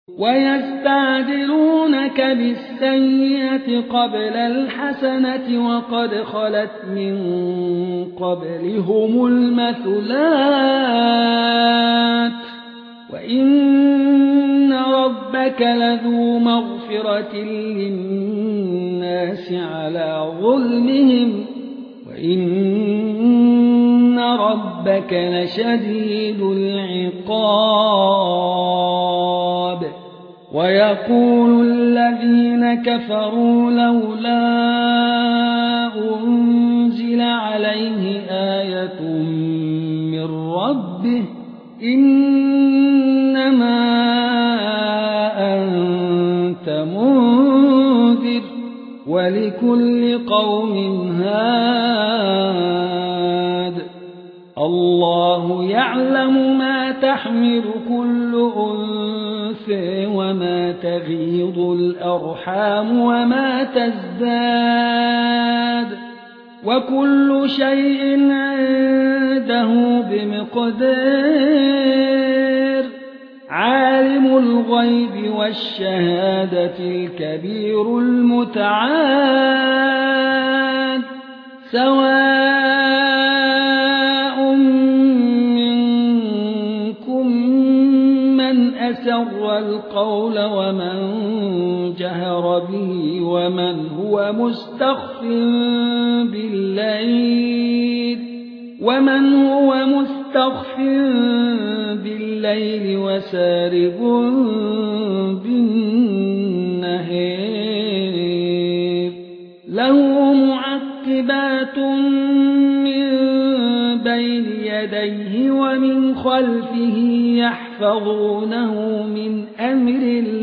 ويستعجلونك بالسيئة قبل الحسنة وقد خلت من قبلهم المثلات وإن ربك لذو مغفرة للناس على ظلمهم وإن ربك لشديد العقاب ويقول الذين كفروا لولا أنزل عليه آية من ربه إنما أنت منذر ولكل قوم هاد الله يعلم ما تحمل كل أنثى وما تغيض الأرحام وما تزداد وكل شيء عنده بمقدار عالم الغيب والشهادة الكبير المتعال سواء منكم من أسر القول ومن جهر به ومن هو مستخف بالليل وسارب بالنهار له معقبات من بين يديه ومن خلفه يحفظونه من أمر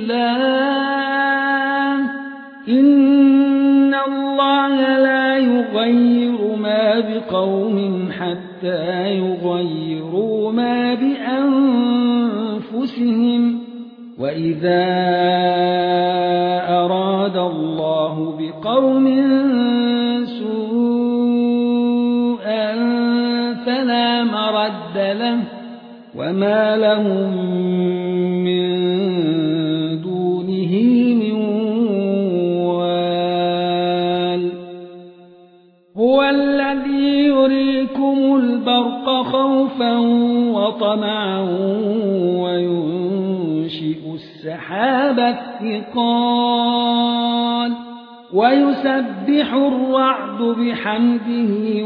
الله إن الله لا يغير ما بقوم حتى يغيروا ما بأنفسهم وإذا أراد الله بقوم سوءا فلا مرد له وما لهم من دونه من وال هو الذي يريكم البرق خوفا وطمعا وينشئ السحاب الثقال ويسبح الرعد بحمده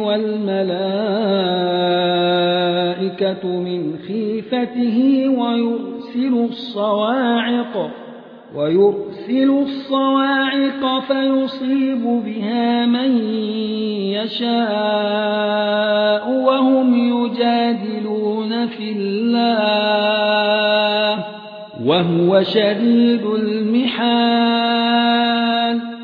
والملائكة من خيفته ويرسل الصواعق فيصيب بها من يشاء وهم يجادلون في الله وهو شديد المحال